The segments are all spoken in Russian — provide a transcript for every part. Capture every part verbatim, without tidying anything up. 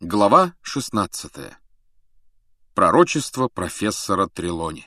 Глава шестнадцатая. Пророчество профессора Трелони.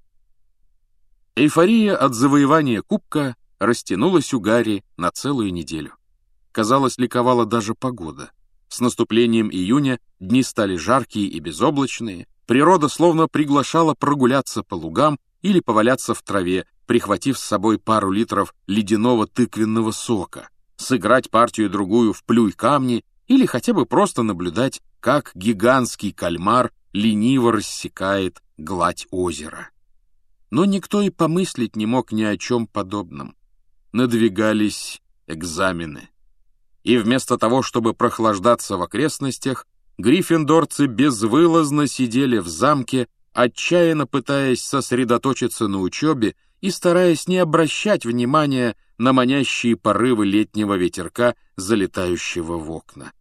Эйфория от завоевания кубка растянулась у Гарри на целую неделю. Казалось, ликовала даже погода. С наступлением июня дни стали жаркие и безоблачные, природа словно приглашала прогуляться по лугам или поваляться в траве, прихватив с собой пару литров ледяного тыквенного сока, сыграть партию-другую в плюй камни или хотя бы просто наблюдать, как гигантский кальмар лениво рассекает гладь озера. Но никто и помыслить не мог ни о чем подобном. Надвигались экзамены. И вместо того, чтобы прохлаждаться в окрестностях, гриффиндорцы безвылазно сидели в замке, отчаянно пытаясь сосредоточиться на учебе и стараясь не обращать внимания на манящие порывы летнего ветерка, залетающего в окна.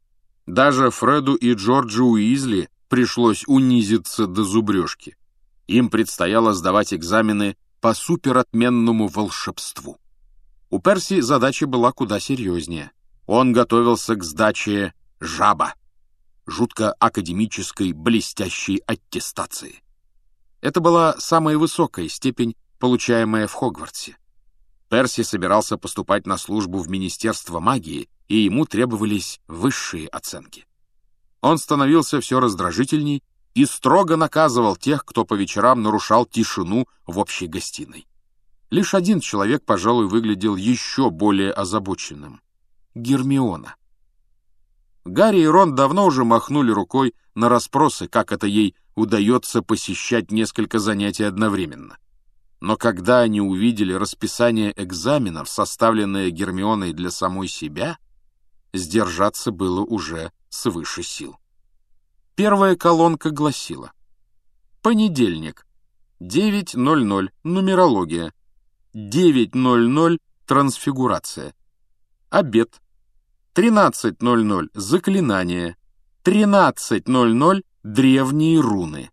Даже Фреду и Джорджу Уизли пришлось унизиться до зубрежки. Им предстояло сдавать экзамены по суперотменному волшебству. У Перси задача была куда серьезнее. Он готовился к сдаче жаба, жутко академической блестящей аттестации. Это была самая высокая степень, получаемая в Хогвартсе. Перси собирался поступать на службу в Министерство магии, и ему требовались высшие оценки. Он становился все раздражительней и строго наказывал тех, кто по вечерам нарушал тишину в общей гостиной. Лишь один человек, пожалуй, выглядел еще более озабоченным — Гермиона. Гарри и Рон давно уже махнули рукой на расспросы, как это ей удается посещать несколько занятий одновременно. Но когда они увидели расписание экзаменов, составленное Гермионой для самой себя, сдержаться было уже свыше сил. Первая колонка гласила: понедельник, девять ноль ноль, нумерология, девять ноль ноль, трансфигурация, обед, тринадцать ноль ноль, заклинание, тринадцать ноль ноль, древние руны.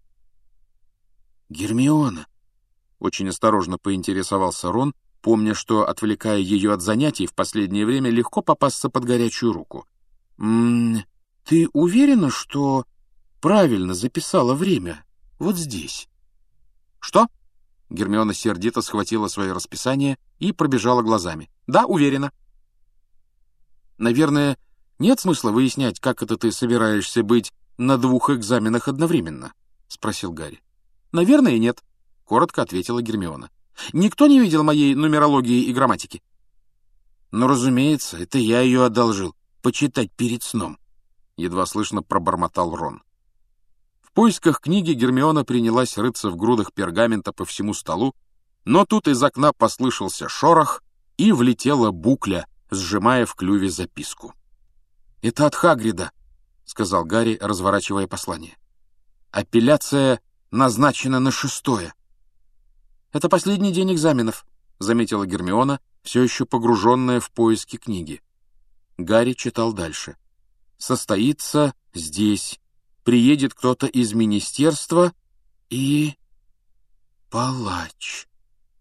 «Гермиона», — очень осторожно поинтересовался Рон, помня, что, отвлекая ее от занятий, в последнее время легко попасться под горячую руку. «М-м, ты уверена, что правильно записала время вот здесь?» «Что?» — Гермиона сердито схватила свое расписание и пробежала глазами. «Да, уверена». «Наверное, нет смысла выяснять, как это ты собираешься быть на двух экзаменах одновременно?» — спросил Гарри. «Наверное, нет», — коротко ответила Гермиона. «Никто не видел моей нумерологии и грамматики?» «Ну, разумеется, это я ее одолжил, почитать перед сном», — едва слышно пробормотал Рон. В поисках книги Гермиона принялась рыться в грудах пергамента по всему столу, но тут из окна послышался шорох, и влетела Букля, сжимая в клюве записку. «Это от Хагрида», — сказал Гарри, разворачивая послание. «Апелляция назначена на шестое». «Это последний день экзаменов», — заметила Гермиона, все еще погруженная в поиски книги. Гарри читал дальше. «Состоится здесь. Приедет кто-то из министерства и... палач».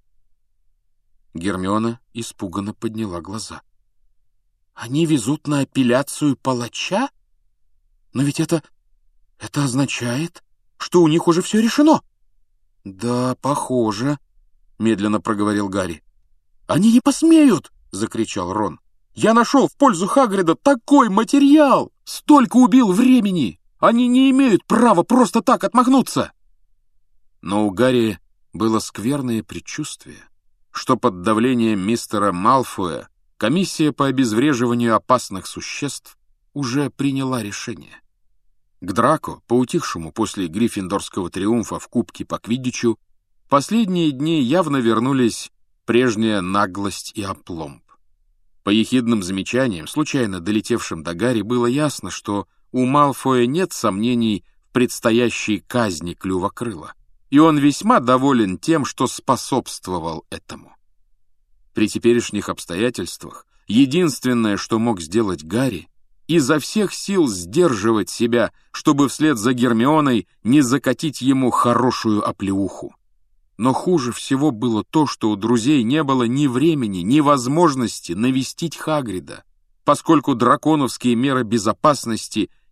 Гермиона испуганно подняла глаза. «Они везут на апелляцию палача? Но ведь это... это означает, что у них уже все решено». «Да, похоже», — медленно проговорил Гарри. «Они не посмеют!» — закричал Рон. «Я нашел в пользу Хагрида такой материал! Столько убил времени! Они не имеют права просто так отмахнуться!» Но у Гарри было скверное предчувствие, что под давлением мистера Малфоя комиссия по обезвреживанию опасных существ уже приняла решение. К Драко, поутихшему после гриффиндорского триумфа в Кубке по Квиддичу, последние дни явно вернулись прежняя наглость и опломб. По ехидным замечаниям, случайно долетевшим до Гарри, было ясно, что у Малфоя нет сомнений в предстоящей казни Клювокрыла, и он весьма доволен тем, что способствовал этому. При теперешних обстоятельствах единственное, что мог сделать Гарри, изо всех сил сдерживать себя, чтобы вслед за Гермионой не закатить ему хорошую оплеуху. Но хуже всего было то, что у друзей не было ни времени, ни возможности навестить Хагрида, поскольку драконовские меры безопасности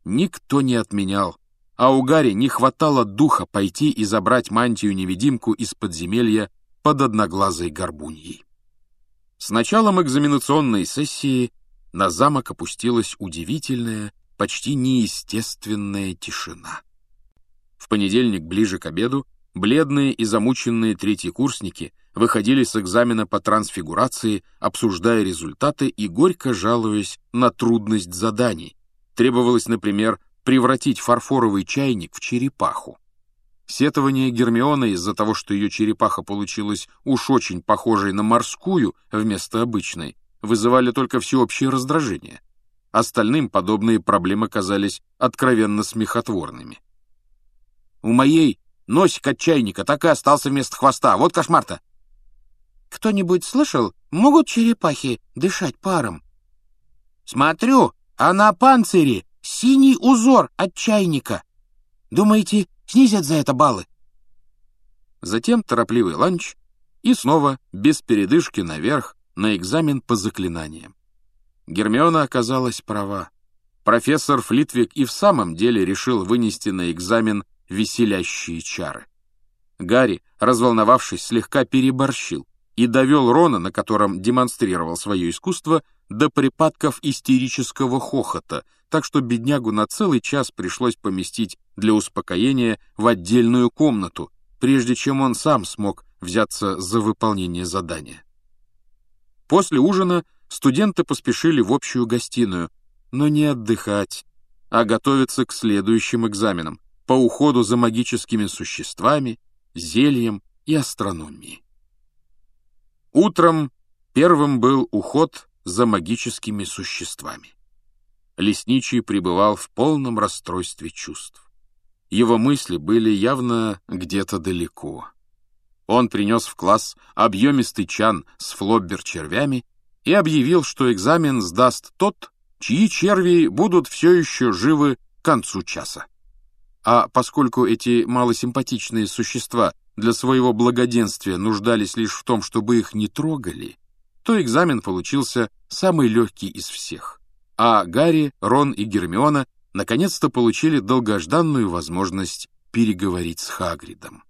никто не отменял, а у Гарри не хватало духа пойти и забрать мантию-невидимку из подземелья под одноглазой горбуньей. С началом экзаменационной сессии на замок опустилась удивительная, почти неестественная тишина. В понедельник ближе к обеду бледные и замученные третьекурсники выходили с экзамена по трансфигурации, обсуждая результаты и горько жалуясь на трудность заданий. Требовалось, например, превратить фарфоровый чайник в черепаху. Сетование Гермионы из-за того, что ее черепаха получилась уж очень похожей на морскую вместо обычной, вызывали только всеобщее раздражение. Остальным подобные проблемы казались откровенно смехотворными. «У моей носик от чайника так и остался вместо хвоста. Вот кошмар-то!» «Кто-нибудь слышал, могут черепахи дышать паром?» «Смотрю, а на панцире синий узор от чайника. Думаете, снизят за это баллы?» Затем торопливый ланч и снова без передышки наверх на экзамен по заклинаниям. Гермиона оказалась права. Профессор Флитвик и в самом деле решил вынести на экзамен веселящие чары. Гарри, разволновавшись, слегка переборщил и довел Рона, на котором демонстрировал свое искусство, до припадков истерического хохота, так что беднягу на целый час пришлось поместить для успокоения в отдельную комнату, прежде чем он сам смог взяться за выполнение задания. После ужина студенты поспешили в общую гостиную, но не отдыхать, а готовиться к следующим экзаменам по уходу за магическими существами, зельем и астрономией. Утром первым был уход за магическими существами. Лесничий пребывал в полном расстройстве чувств. Его мысли были явно где-то далеко. Он принес в класс объемистый чан с флоббер-червями и объявил, что экзамен сдаст тот, чьи черви будут все еще живы к концу часа. А поскольку эти малосимпатичные существа для своего благоденствия нуждались лишь в том, чтобы их не трогали, то экзамен получился самый легкий из всех. А Гарри, Рон и Гермиона наконец-то получили долгожданную возможность переговорить с Хагридом.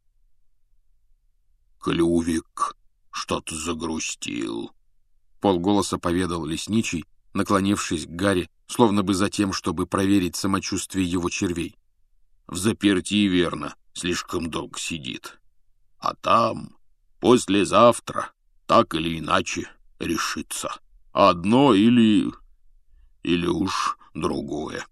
«Клювик что-то загрустил», — полголоса поведал лесничий, наклонившись к Гарри, словно бы за тем, чтобы проверить самочувствие его червей. «В заперти, верно, слишком долго сидит. А там, послезавтра, так или иначе, решится. Одно или... или уж другое».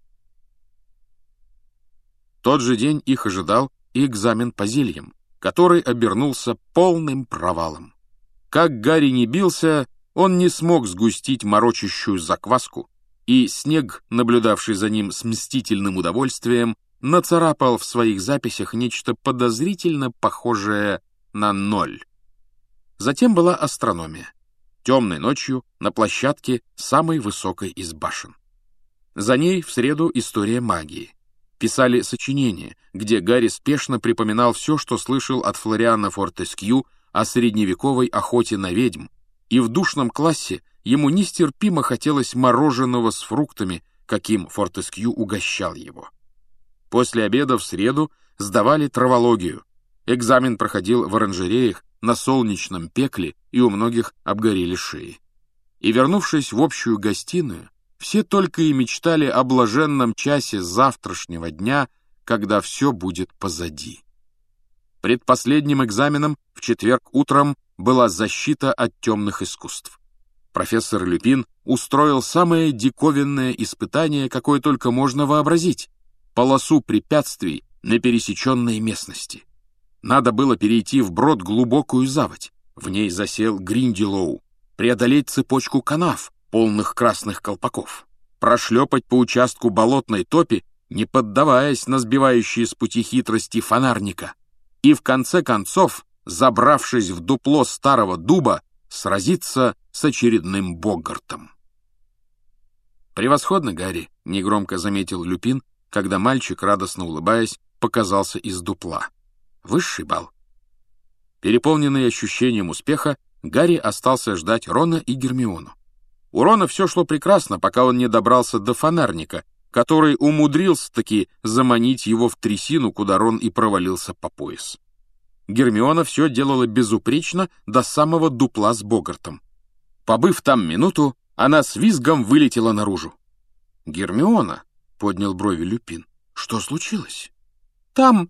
Тот же день их ожидал и экзамен по зельям, который обернулся полным провалом. Как Гарри не бился, он не смог сгустить морочащую закваску, и Снег, наблюдавший за ним с мстительным удовольствием, нацарапал в своих записях нечто подозрительно похожее на ноль. Затем была астрономия. Темной ночью на площадке самой высокой из башен. За ней в среду история магии. Писали сочинения, где Гарри спешно припоминал все, что слышал от Флориана Фортескью о средневековой охоте на ведьм, и в душном классе ему нестерпимо хотелось мороженого с фруктами, каким Фортескью угощал его. После обеда в среду сдавали травологию. Экзамен проходил в оранжереях на солнечном пекле, и у многих обгорели шеи. И, вернувшись в общую гостиную, все только и мечтали о блаженном часе завтрашнего дня, когда все будет позади. Предпоследним экзаменом в четверг утром была защита от темных искусств. Профессор Люпин устроил самое диковинное испытание, какое только можно вообразить — полосу препятствий на пересеченной местности. Надо было перейти вброд глубокую заводь, в ней засел Гриндилоу, преодолеть цепочку канав, полных красных колпаков, прошлепать по участку болотной топи, не поддаваясь на сбивающие с пути хитрости фонарника, и в конце концов, забравшись в дупло старого дуба, сразиться с очередным богартом. «Превосходно, Гарри», — негромко заметил Люпин, когда мальчик, радостно улыбаясь, показался из дупла. «Высший балл». Переполненный ощущением успеха, Гарри остался ждать Рона и Гермиону. У Рона все шло прекрасно, пока он не добрался до фонарника, который умудрился-таки заманить его в трясину, куда Рон и провалился по пояс. Гермиона все делала безупречно до самого дупла с Богартом. Побыв там минуту, она с визгом вылетела наружу. «Гермиона», — поднял брови Люпин, — «что случилось?» «Там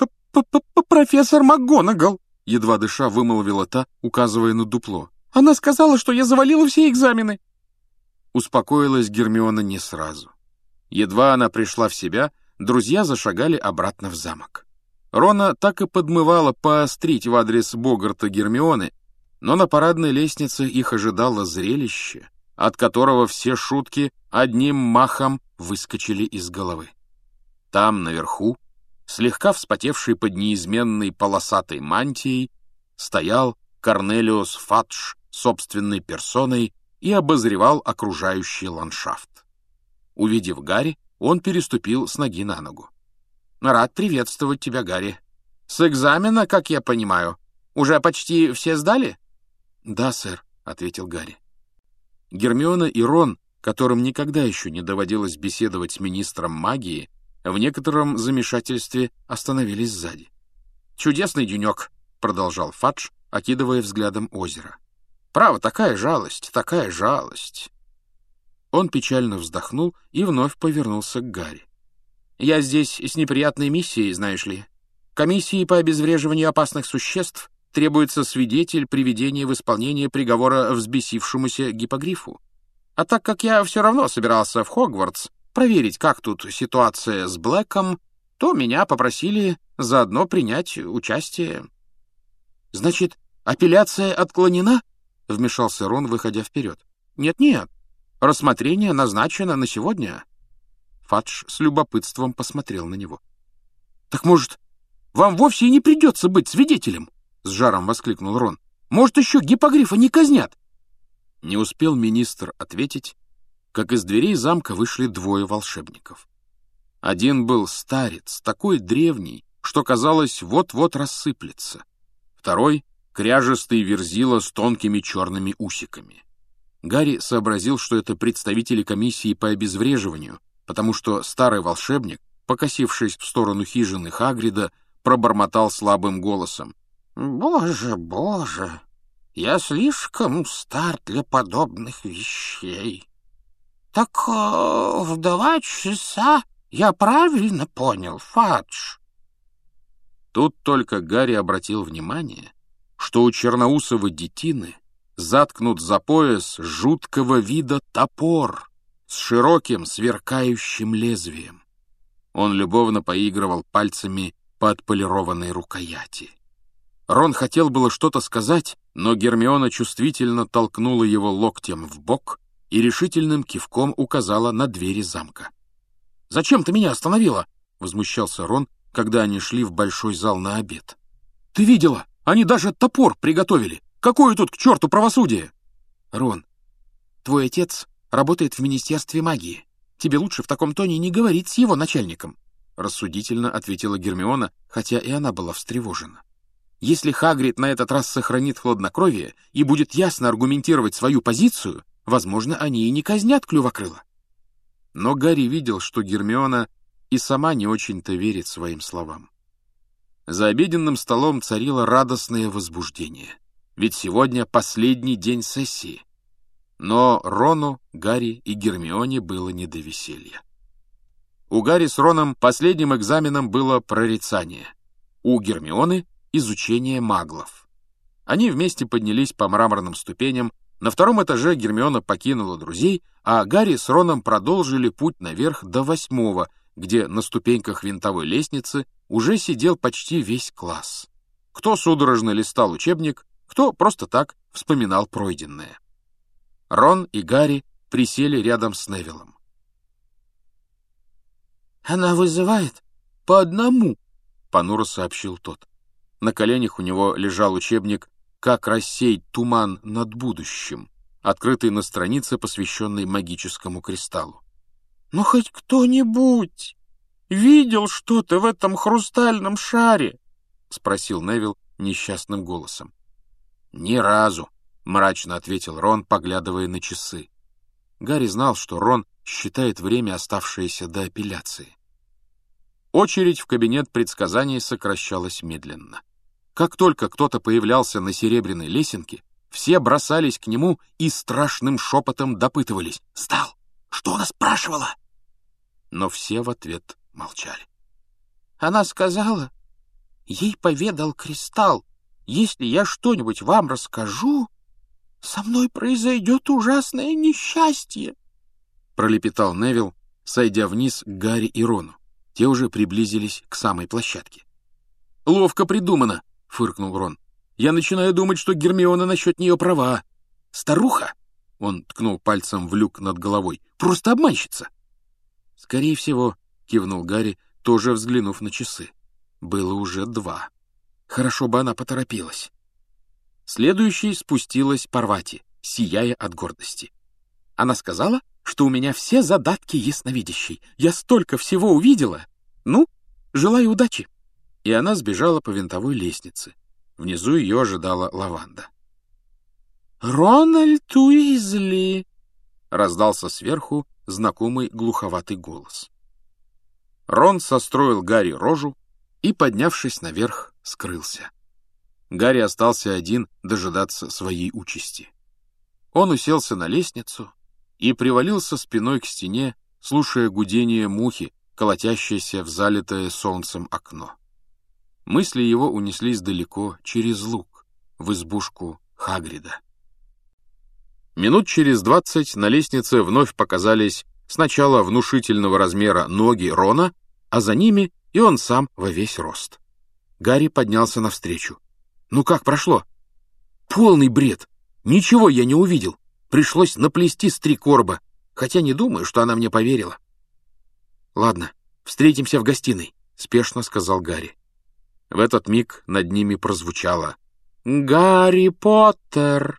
профессор МакГонагал», — едва дыша вымолвила та, указывая на дупло. «Она сказала, что я завалила все экзамены». Успокоилась Гермиона не сразу. Едва она пришла в себя, друзья зашагали обратно в замок. Рона так и подмывала поострить в адрес Богарта Гермионы, но на парадной лестнице их ожидало зрелище, от которого все шутки одним махом выскочили из головы. Там, наверху, слегка вспотевший под неизменной полосатой мантией, стоял Корнелиус Фадж собственной персоной и обозревал окружающий ландшафт. Увидев Гарри, он переступил с ноги на ногу. «Рад приветствовать тебя, Гарри. С экзамена, как я понимаю, уже почти все сдали?» «Да, сэр», — ответил Гарри. Гермиона и Рон, которым никогда еще не доводилось беседовать с министром магии, в некотором замешательстве остановились сзади. «Чудесный денек», — продолжал Фадж, окидывая взглядом озеро. «Право, такая жалость, такая жалость». Он печально вздохнул и вновь повернулся к Гарри. «Я здесь с неприятной миссией, знаешь ли. Комиссии по обезвреживанию опасных существ требуется свидетель приведения в исполнение приговора взбесившемуся гиппогрифу. А так как я все равно собирался в Хогвартс проверить, как тут ситуация с Блэком, то меня попросили заодно принять участие». «Значит, апелляция отклонена?» — вмешался Рон, выходя вперед. «Нет-нет, рассмотрение назначено на сегодня». Фадж с любопытством посмотрел на него. «Так, может, вам вовсе и не придется быть свидетелем?» — с жаром воскликнул Рон. «Может, еще гиппогрифа не казнят?» Не успел министр ответить, как из дверей замка вышли двое волшебников. Один был старец, такой древний, что, казалось, вот-вот рассыплется. Второй — кряжестый верзила с тонкими черными усиками. Гарри сообразил, что это представители комиссии по обезвреживанию, потому что старый волшебник, покосившись в сторону хижины Хагрида, пробормотал слабым голосом: «Боже, боже, я слишком стар для подобных вещей. Так э, в два часа я правильно понял, Фадж?» Тут только Гарри обратил внимание, что у черноусого детины заткнут за пояс жуткого вида топор с широким сверкающим лезвием. Он любовно поигрывал пальцами по отполированной рукояти. Рон хотел было что-то сказать, но Гермиона чувствительно толкнула его локтем в бок и решительным кивком указала на двери замка. «Зачем ты меня остановила?» — возмущался Рон, когда они шли в большой зал на обед. «Ты видела? Они даже топор приготовили! Какое тут к черту правосудие?» «Рон, твой отец работает в Министерстве магии. Тебе лучше в таком тоне не говорить с его начальником», — рассудительно ответила Гермиона, хотя и она была встревожена. «Если Хагрид на этот раз сохранит хладнокровие и будет ясно аргументировать свою позицию, возможно, они и не казнят Клювокрыла». Но Гарри видел, что Гермиона и сама не очень-то верит своим словам. За обеденным столом царило радостное возбуждение, ведь сегодня последний день сессии. Но Рону, Гарри и Гермионе было не до веселья. У Гарри с Роном последним экзаменом было прорицание, у Гермионы — изучение маглов. Они вместе поднялись по мраморным ступеням. На втором этаже Гермиона покинула друзей, а Гарри с Роном продолжили путь наверх до восьмого, где на ступеньках винтовой лестницы уже сидел почти весь класс. Кто судорожно листал учебник, кто просто так вспоминал пройденное. Рон и Гарри присели рядом с Невиллом. «Она вызывает по одному», — понуро сообщил тот. На коленях у него лежал учебник «Как рассеять туман над будущим», открытый на странице, посвященной магическому кристаллу. «Но хоть кто-нибудь видел что-то в этом хрустальном шаре?» — спросил Невилл несчастным голосом. «Ни разу», — мрачно ответил Рон, поглядывая на часы. Гарри знал, что Рон считает время, оставшееся до апелляции. Очередь в кабинет предсказаний сокращалась медленно. Как только кто-то появлялся на серебряной лесенке, все бросались к нему и страшным шепотом допытывались: «Стал! Что она спрашивала?» Но все в ответ молчали. Она сказала, ей поведал Кристалл, если я что-нибудь вам расскажу, со мной произойдет ужасное несчастье, — пролепетал Невилл, сойдя вниз к Гарри и Рону. Те уже приблизились к самой площадке. «Ловко придумано», — фыркнул Рон. «Я начинаю думать, что Гермиона насчет нее права. Старуха», — он ткнул пальцем в люк над головой, — «просто обманщица». «Скорее всего», — кивнул Гарри, тоже взглянув на часы. Было уже два. Хорошо бы она поторопилась. Следующей спустилась Парвати, сияя от гордости. Она сказала, что у меня все задатки ясновидящей. Я столько всего увидела. Ну, желаю удачи. И она сбежала по винтовой лестнице. Внизу ее ожидала Лаванда. «Рональд Уизли!» — раздался сверху знакомый глуховатый голос. Рон состроил Гарри рожу и, поднявшись наверх, скрылся. Гарри остался один дожидаться своей участи. Он уселся на лестницу и привалился спиной к стене, слушая гудение мухи, колотящейся в залитое солнцем окно. Мысли его унеслись далеко, через луг, в избушку Хагрида. Минут через двадцать на лестнице вновь показались сначала внушительного размера ноги Рона, а за ними и он сам во весь рост. Гарри поднялся навстречу. «Ну как прошло?» «Полный бред! Ничего я не увидел. Пришлось наплести с три короба, хотя не думаю, что она мне поверила». «Ладно, встретимся в гостиной», — спешно сказал Гарри. В этот миг над ними прозвучало: «Гарри Поттер!»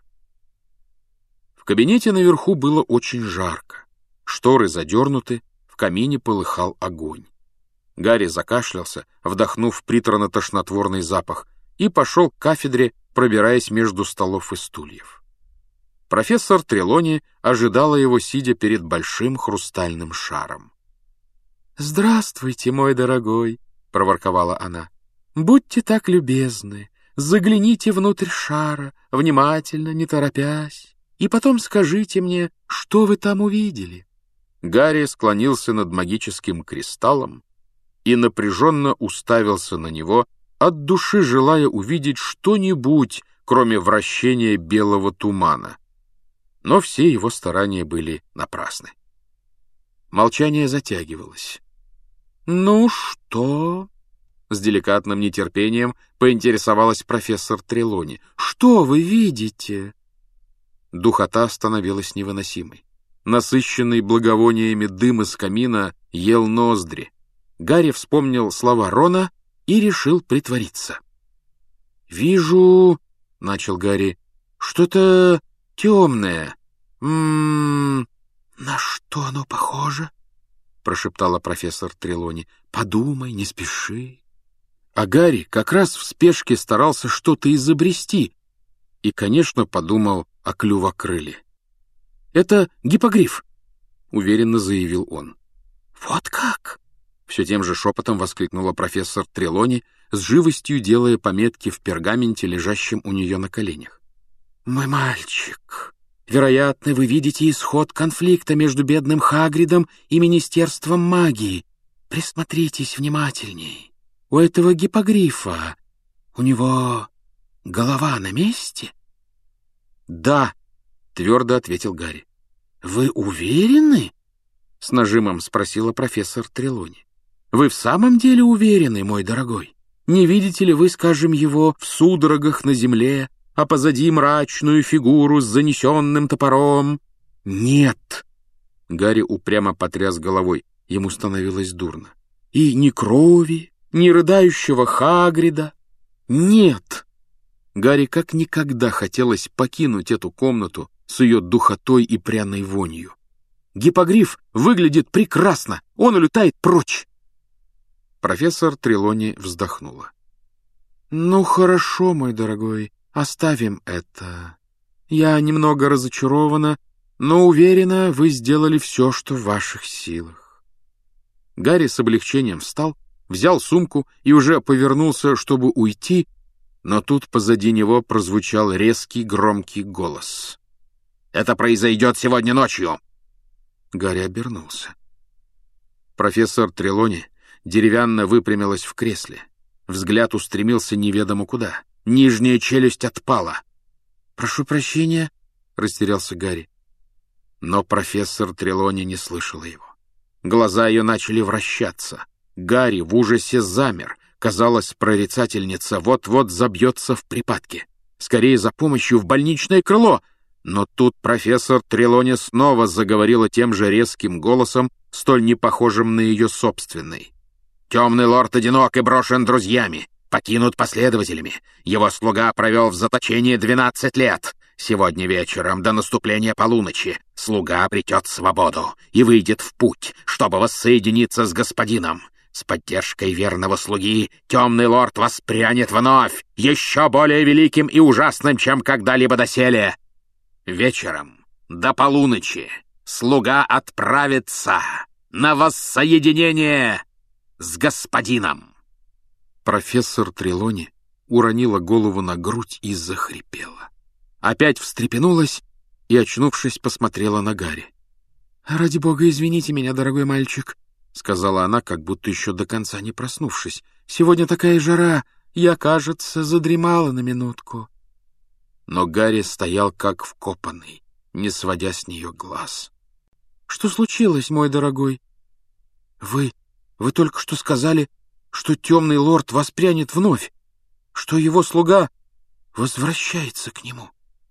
В кабинете наверху было очень жарко. Шторы задернуты, в камине полыхал огонь. Гарри закашлялся, вдохнув приторно-тошнотворный запах, и пошел к кафедре, пробираясь между столов и стульев. Профессор Трелони ожидала его, сидя перед большим хрустальным шаром. «Здравствуйте, мой дорогой», — проворковала она. «Будьте так любезны, загляните внутрь шара, внимательно, не торопясь, и потом скажите мне, что вы там увидели». Гарри склонился над магическим кристаллом и напряженно уставился на него, от души желая увидеть что-нибудь, кроме вращения белого тумана. Но все его старания были напрасны. Молчание затягивалось. «Ну что?» — с деликатным нетерпением поинтересовалась профессор Трелони. «Что вы видите?» Духота становилась невыносимой. Насыщенный благовониями дым из камина ел ноздри. Гарри вспомнил слова Рона и решил притвориться. «Вижу, — начал Гарри, — что-то темное. М-м-м, на что оно похоже?» — прошептала профессор Трелони. «Подумай, не спеши». А Гарри как раз в спешке старался что-то изобрести и, конечно, подумал о клювокрыле. «Это гиппогриф», — уверенно заявил он. «Вот как?» — все тем же шепотом воскликнула профессор Трелони, с живостью делая пометки в пергаменте, лежащем у нее на коленях. «Мой мальчик, вероятно, вы видите исход конфликта между бедным Хагридом и Министерством магии. Присмотритесь внимательней. У этого гиппогрифа, у него голова на месте?» «Да», — твердо ответил Гарри. «Вы уверены?» — с нажимом спросила профессор Трелони. «Вы в самом деле уверены, мой дорогой? Не видите ли вы, скажем, его в судорогах на земле, а позади мрачную фигуру с занесенным топором?» «Нет!» — Гарри упрямо потряс головой, ему становилось дурно. «И ни крови, ни рыдающего Хагрида? Нет!» Гарри как никогда хотелось покинуть эту комнату с ее духотой и пряной вонью. «Гиппогриф выглядит прекрасно! Он улетает прочь!» Профессор Трелони вздохнула. «Ну, хорошо, мой дорогой, оставим это. Я немного разочарована, Но, уверена, вы сделали все, что в ваших силах». Гарри с облегчением встал, взял сумку и уже повернулся, чтобы уйти, но тут позади него прозвучал резкий громкий голос. «Это произойдет сегодня ночью!» Гарри обернулся. Профессор Трелони деревянно выпрямилась в кресле. Взгляд устремился неведомо куда. Нижняя челюсть отпала. «Прошу прощения», — растерялся Гарри. Но профессор Трелони не слышала его. Глаза ее начали вращаться. Гарри в ужасе замер. Казалось, прорицательница вот-вот забьется в припадке. Скорее за помощью в больничное крыло. Но тут профессор Трелони снова заговорила тем же резким голосом, столь непохожим на ее собственный. «Темный лорд одинок и брошен друзьями, покинут последователями. Его слуга провел в заточении двенадцать лет. Сегодня вечером, до наступления полуночи, слуга обретет свободу и выйдет в путь, чтобы воссоединиться с господином. С поддержкой верного слуги темный лорд воспрянет вновь, еще более великим и ужасным, чем когда-либо доселе. Вечером, до полуночи, слуга отправится на воссоединение с господином». Профессор Трелони уронила голову на грудь и захрипела. Опять встрепенулась и, очнувшись, посмотрела на Гарри. «Ради бога, извините меня, дорогой мальчик», — сказала она, как будто еще до конца не проснувшись. «Сегодня такая жара, я, кажется, задремала на минутку». Но Гарри стоял как вкопанный, не сводя с нее глаз. «Что случилось, мой дорогой?» «Вы, вы только что сказали, что темный лорд воспрянет вновь, что его слуга возвращается к нему».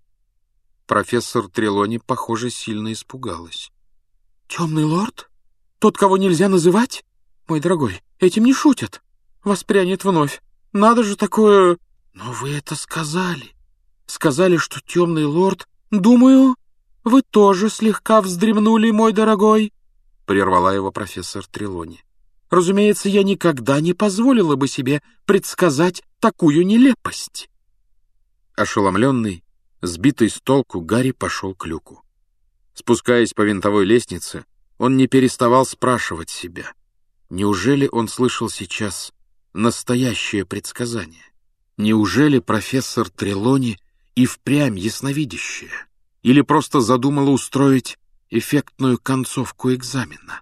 Профессор Трелони, похоже, сильно испугалась. «Темный лорд? Тот, кого нельзя называть? Мой дорогой, этим не шутят. Воспрянет вновь. Надо же такое...» «Но вы это сказали. Сказали, что темный лорд... Думаю, вы тоже слегка вздремнули, мой дорогой», — прервала его профессор Трелони. «Разумеется, я никогда не позволила бы себе предсказать такую нелепость». Ошеломленный, сбитый с толку, Гарри пошел к люку. Спускаясь по винтовой лестнице, он не переставал спрашивать себя, неужели он слышал сейчас настоящее предсказание? Неужели профессор Трелони и впрямь ясновидящая? Или просто задумала устроить эффектную концовку экзамена?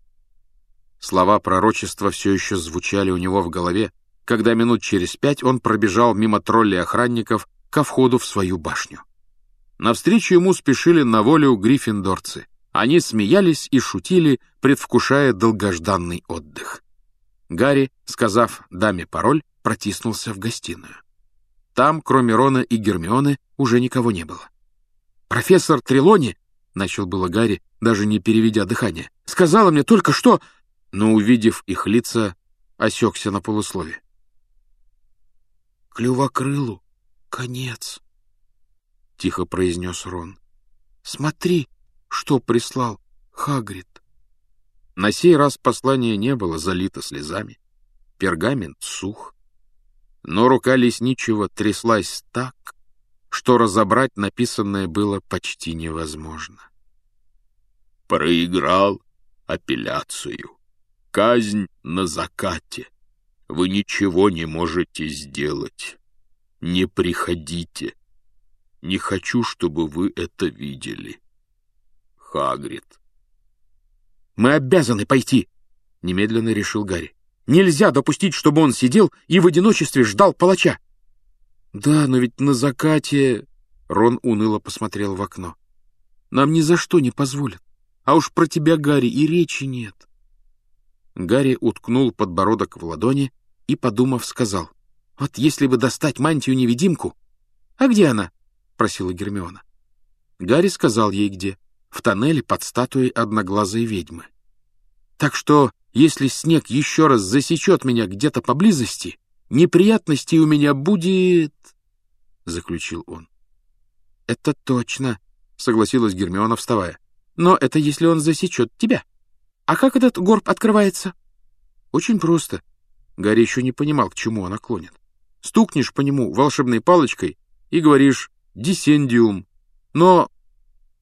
Слова пророчества все еще звучали у него в голове, когда минут через пять он пробежал мимо троллей охранников ко входу в свою башню. Навстречу ему спешили на волю гриффиндорцы. Они смеялись и шутили, предвкушая долгожданный отдых. Гарри, сказав даме пароль, протиснулся в гостиную. Там, кроме Рона и Гермионы, уже никого не было. «Профессор Трелони», — начал было Гарри, даже не переведя дыхание, — «сказала мне только что...» Но, увидев их лица, осекся на полуслове. «Клювокрылу конец», — тихо произнес Рон. «Смотри, что прислал Хагрид». На сей раз послание не было залито слезами, пергамент сух, но рука лесничего тряслась так, что разобрать написанное было почти невозможно. «Проиграл апелляцию. Казнь на закате. Вы ничего не можете сделать. Не приходите. Не хочу, чтобы вы это видели. Хагрид». «Мы обязаны пойти», — немедленно решил Гарри. «Нельзя допустить, чтобы он сидел и в одиночестве ждал палача». «Да, но ведь на закате...» — Рон уныло посмотрел в окно. «Нам ни за что не позволят. А уж про тебя, Гарри, и речи нет». Гарри уткнул подбородок в ладони и, подумав, сказал: «Вот если бы достать мантию-невидимку...» «А где она?» — просила Гермиона. Гарри сказал ей, где. В тоннеле под статуей одноглазой ведьмы. «Так что, если снег еще раз засечет меня где-то поблизости, неприятностей у меня будет...» — заключил он. «Это точно», — согласилась Гермиона, вставая. «Но это если он засечет тебя. А как этот горб открывается?» «Очень просто». Гарри еще не понимал, к чему она клонит. «Стукнешь по нему волшебной палочкой и говоришь «Дисендиум». Но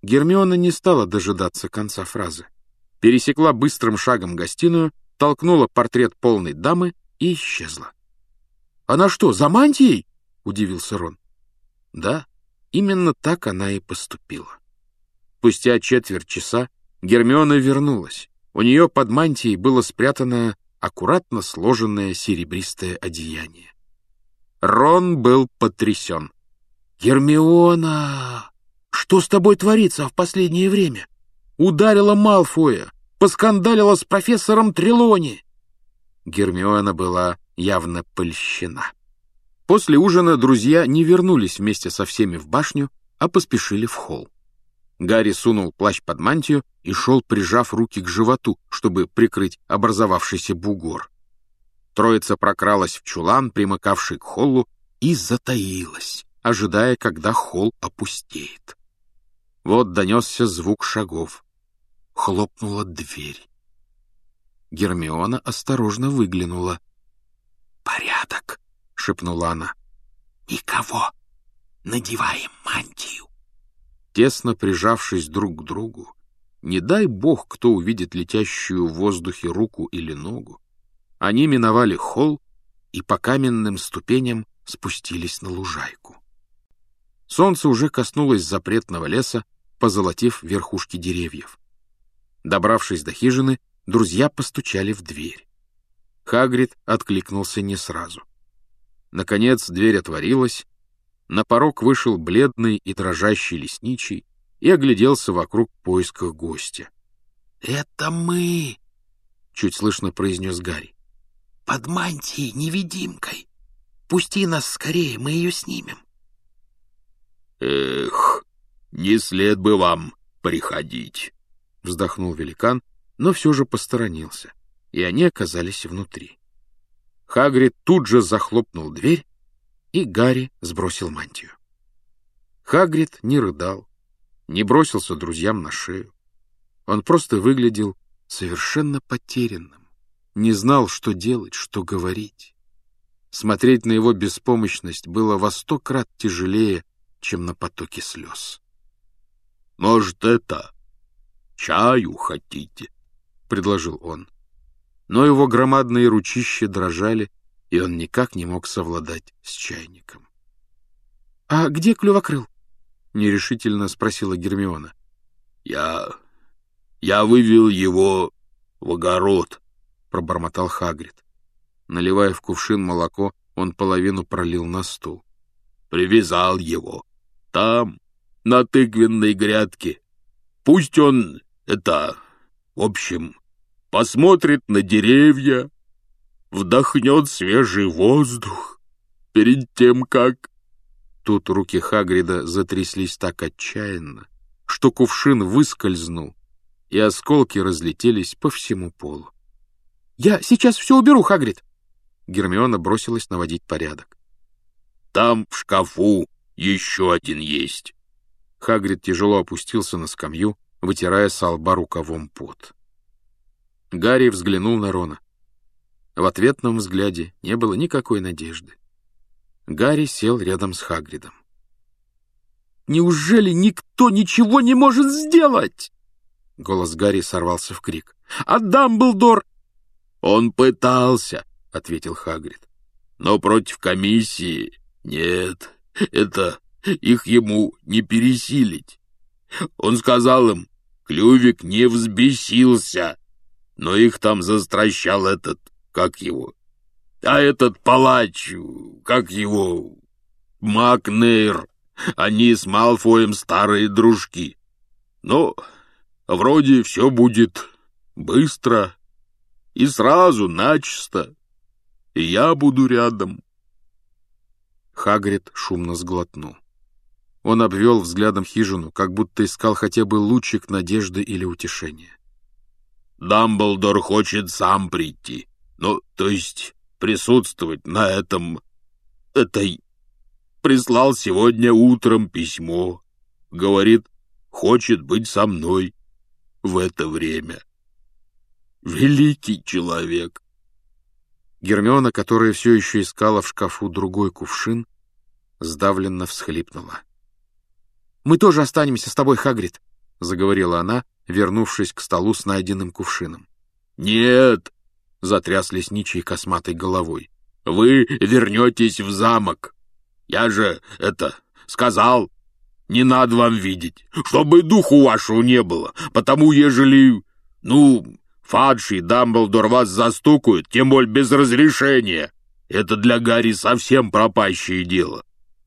Гермиона не стала дожидаться конца фразы. Пересекла быстрым шагом гостиную, толкнула портрет полной дамы и исчезла. «Она что, за мантией?» — удивился Рон. Да, именно так она и поступила. Спустя четверть часа Гермиона вернулась. У нее под мантией было спрятано аккуратно сложенное серебристое одеяние. Рон был потрясен. «Гермиона, что с тобой творится в последнее время? Ударила Малфоя, поскандалила с профессором Трелони». Гермиона была явно польщена. После ужина друзья не вернулись вместе со всеми в башню, а поспешили в холл. Гарри сунул плащ под мантию и шел, прижав руки к животу, чтобы прикрыть образовавшийся бугор. Троица прокралась в чулан, примыкавший к холлу, и затаилась, ожидая, когда холл опустеет. Вот донесся звук шагов. Хлопнула дверь. Гермиона осторожно выглянула. «Порядок!» — шепнула она. «Никого! Надеваем мантию!» Тесно прижавшись друг к другу, не дай бог, кто увидит летящую в воздухе руку или ногу, они миновали холл и по каменным ступеням спустились на лужайку. Солнце уже коснулось запретного леса, позолотив верхушки деревьев. Добравшись до хижины, друзья постучали в дверь. Хагрид откликнулся не сразу. Наконец дверь отворилась, на порог вышел бледный и дрожащий лесничий и огляделся вокруг в поисках гостя. «Это мы!» — чуть слышно произнес Гарри. «Под мантией невидимкой. Пусти нас скорее, мы ее снимем». «Эх, не след бы вам приходить», — вздохнул великан, но все же посторонился, и они оказались внутри. Хагрид тут же захлопнул дверь, и Гарри сбросил мантию. Хагрид не рыдал, не бросился друзьям на шею. Он просто выглядел совершенно потерянным, не знал, что делать, что говорить. Смотреть на его беспомощность было во сто крат тяжелее, чем на потоки слез. «Может, это... чаю хотите?» — предложил он. Но его громадные ручища дрожали, и он никак не мог совладать с чайником. «А где Клювокрыл?» — нерешительно спросила Гермиона. «Я... я вывел его в огород», — пробормотал Хагрид. Наливая в кувшин молоко, он половину пролил на стул. «Привязал его. Там, на тыквенной грядке. Пусть он, это, в общем, посмотрит на деревья, вдохнет свежий воздух перед тем, как...» Тут руки Хагрида затряслись так отчаянно, что кувшин выскользнул, и осколки разлетелись по всему полу. «Я сейчас все уберу, Хагрид!» Гермиона бросилась наводить порядок. «Там в шкафу еще один есть». Хагрид тяжело опустился на скамью, вытирая со лба рукавом пот. Гарри взглянул на Рона. В ответном взгляде не было никакой надежды. Гарри сел рядом с Хагридом. «Неужели никто ничего не может сделать?» Голос Гарри сорвался в крик. «А Дамблдор?» «Он пытался», — ответил Хагрид. «Но против комиссии нет, это их ему не пересилить. Он сказал им, Клювик не взбесился, но их там застращал этот, как его, а этот палач, как его, Макнейр. Они с Малфоем старые дружки. Но вроде все будет быстро и сразу начисто, и я буду рядом». Хагрид шумно сглотнул. Он обвел взглядом хижину, как будто искал хотя бы лучик надежды или утешения. «Дамблдор хочет сам прийти, ну, то есть присутствовать на этом... этой... Прислал сегодня утром письмо. Говорит, хочет быть со мной в это время. Великий человек». Гермиона, которая все еще искала в шкафу другой кувшин, сдавленно всхлипнула. «Мы тоже останемся с тобой, Хагрид. заговорила она, вернувшись к столу с найденным кувшином. «Нет!» — затряс лесничий косматой головой. «Вы вернетесь в замок. Я же, это, сказал, не надо вам видеть, чтобы духу вашего не было, потому ежели, ну, Фадж и Дамблдор вас застукают, тем более без разрешения, это для Гарри совсем пропащее дело».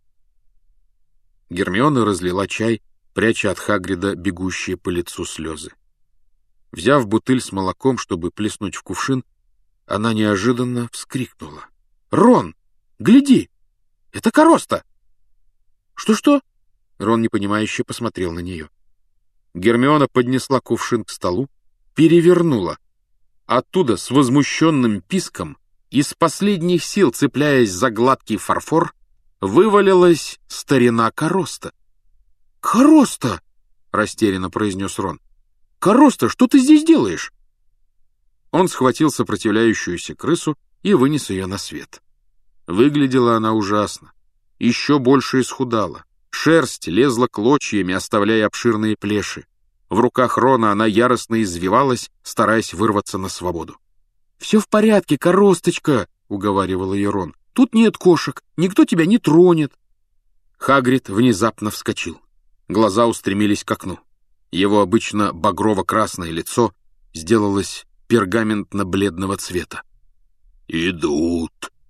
Гермиона разлила чай, пряча от Хагрида бегущие по лицу слезы. Взяв бутыль с молоком, чтобы плеснуть в кувшин, она неожиданно вскрикнула. «Рон, гляди! Это Короста!» «Что-что?» Рон непонимающе посмотрел на нее. Гермиона поднесла кувшин к столу, перевернула. Оттуда с возмущенным писком, из последних сил цепляясь за гладкий фарфор, вывалилась старина Короста. «Короста!» — растерянно произнес Рон. «Короста, что ты здесь делаешь?» Он схватил сопротивляющуюся крысу и вынес ее на свет. Выглядела она ужасно. Еще больше исхудала. Шерсть лезла клочьями, оставляя обширные плеши. В руках Рона она яростно извивалась, стараясь вырваться на свободу. «Все в порядке, Коросточка!» — уговаривал ее Рон. «Тут нет кошек, никто тебя не тронет!» Хагрид внезапно вскочил. Глаза устремились к окну. Его обычно багрово-красное лицо сделалось пергаментно-бледного цвета. «Идут!»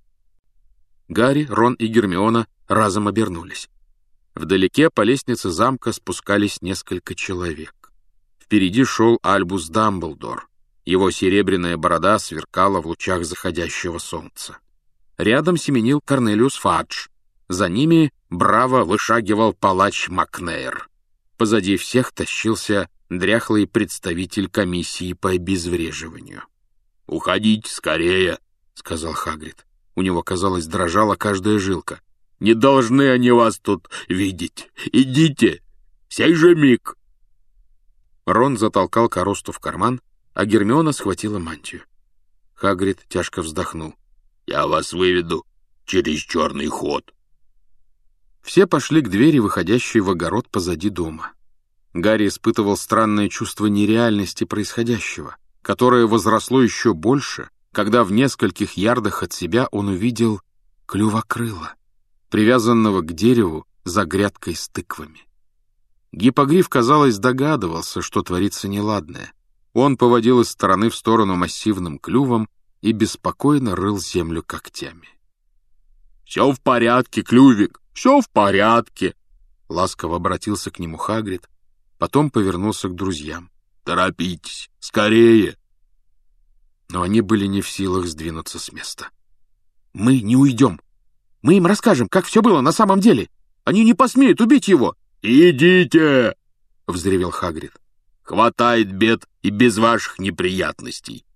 Гарри, Рон и Гермиона разом обернулись. Вдалеке по лестнице замка спускались несколько человек. Впереди шел Альбус Дамблдор. Его серебряная борода сверкала в лучах заходящего солнца. Рядом семенил Корнелиус Фадж. За ними браво вышагивал палач Макнейр. Позади всех тащился дряхлый представитель комиссии по обезвреживанию. «Уходите скорее», — сказал Хагрид. У него, казалось, дрожала каждая жилка. «Не должны они вас тут видеть. Идите! Сей же миг!» Рон затолкал Коросту в карман, а Гермиона схватила мантию. Хагрид тяжко вздохнул. «Я вас выведу через черный ход». Все пошли к двери, выходящей в огород позади дома. Гарри испытывал странное чувство нереальности происходящего, которое возросло еще больше, когда в нескольких ярдах от себя он увидел клювокрыла, привязанного к дереву за грядкой с тыквами. Гиппогриф, казалось, догадывался, что творится неладное. Он поводил из стороны в сторону массивным клювом и беспокойно рыл землю когтями. «Все в порядке, клювик, все в порядке!» Ласково обратился к нему Хагрид, потом повернулся к друзьям. «Торопитесь, скорее!» Но они были не в силах сдвинуться с места. «Мы не уйдем. Мы им расскажем, как все было на самом деле. Они не посмеют убить его!» «Идите!» — взревел Хагрид. «Хватает бед и без ваших неприятностей!»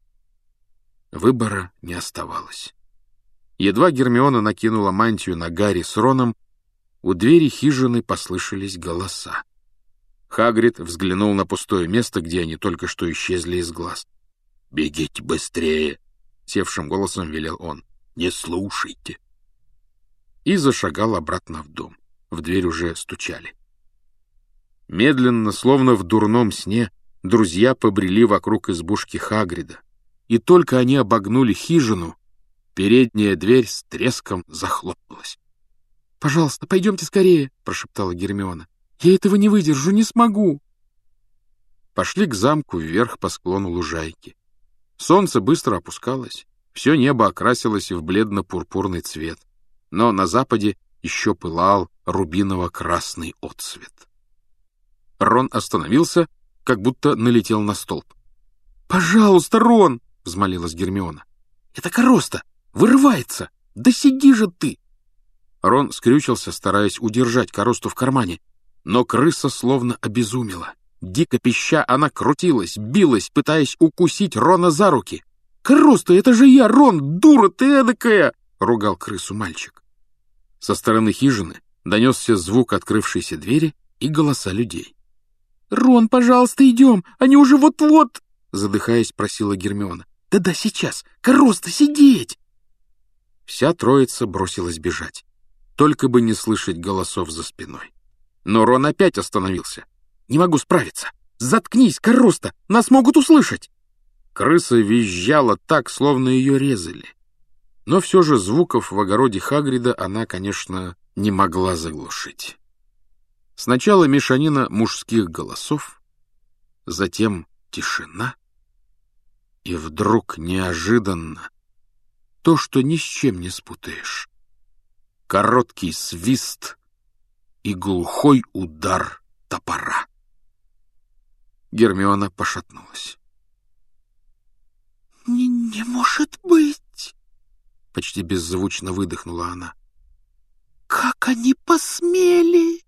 Выбора не оставалось. Едва Гермиона накинула мантию на Гарри с Роном, у двери хижины послышались голоса. Хагрид взглянул на пустое место, где они только что исчезли из глаз. «Бегите быстрее!» — севшим голосом велел он. «Не слушайте!» И зашагал обратно в дом. В дверь уже стучали. Медленно, словно в дурном сне, друзья побрели вокруг избушки Хагрида. И только они обогнули хижину, передняя дверь с треском захлопнулась. «Пожалуйста, пойдемте скорее!» — прошептала Гермиона. «Я этого не выдержу, не смогу!» Пошли к замку вверх по склону лужайки. Солнце быстро опускалось, все небо окрасилось в бледно-пурпурный цвет, но на западе еще пылал рубиново-красный отцвет. Рон остановился, как будто налетел на столб. «Пожалуйста, Рон!» — взмолилась Гермиона. «Это Короста! Вырывается! Да сиди же ты!» Рон скрючился, стараясь удержать Коросту в кармане, но крыса словно обезумела. Дико пища, она крутилась, билась, пытаясь укусить Рона за руки. «Короста, это же я, Рон, дура ты эдакая!» — ругал крысу мальчик. Со стороны хижины донесся звук открывшейся двери и голоса людей. «Рон, пожалуйста, идем, они уже вот-вот!» — задыхаясь, просила Гермиона. «Да-да, сейчас! Короста, сидеть!» Вся троица бросилась бежать, только бы не слышать голосов за спиной. Но Рон опять остановился. «Не могу справиться. Заткнись, короста! Нас могут услышать!» Крыса визжала так, словно ее резали. Но все же звуков в огороде Хагрида она, конечно, не могла заглушить. Сначала мешанина мужских голосов, затем тишина, и вдруг неожиданно то, что ни с чем не спутаешь. Короткий свист и глухой удар топора. Гермиона пошатнулась. «Не, не может быть!» — почти беззвучно выдохнула она. «Как они посмели!»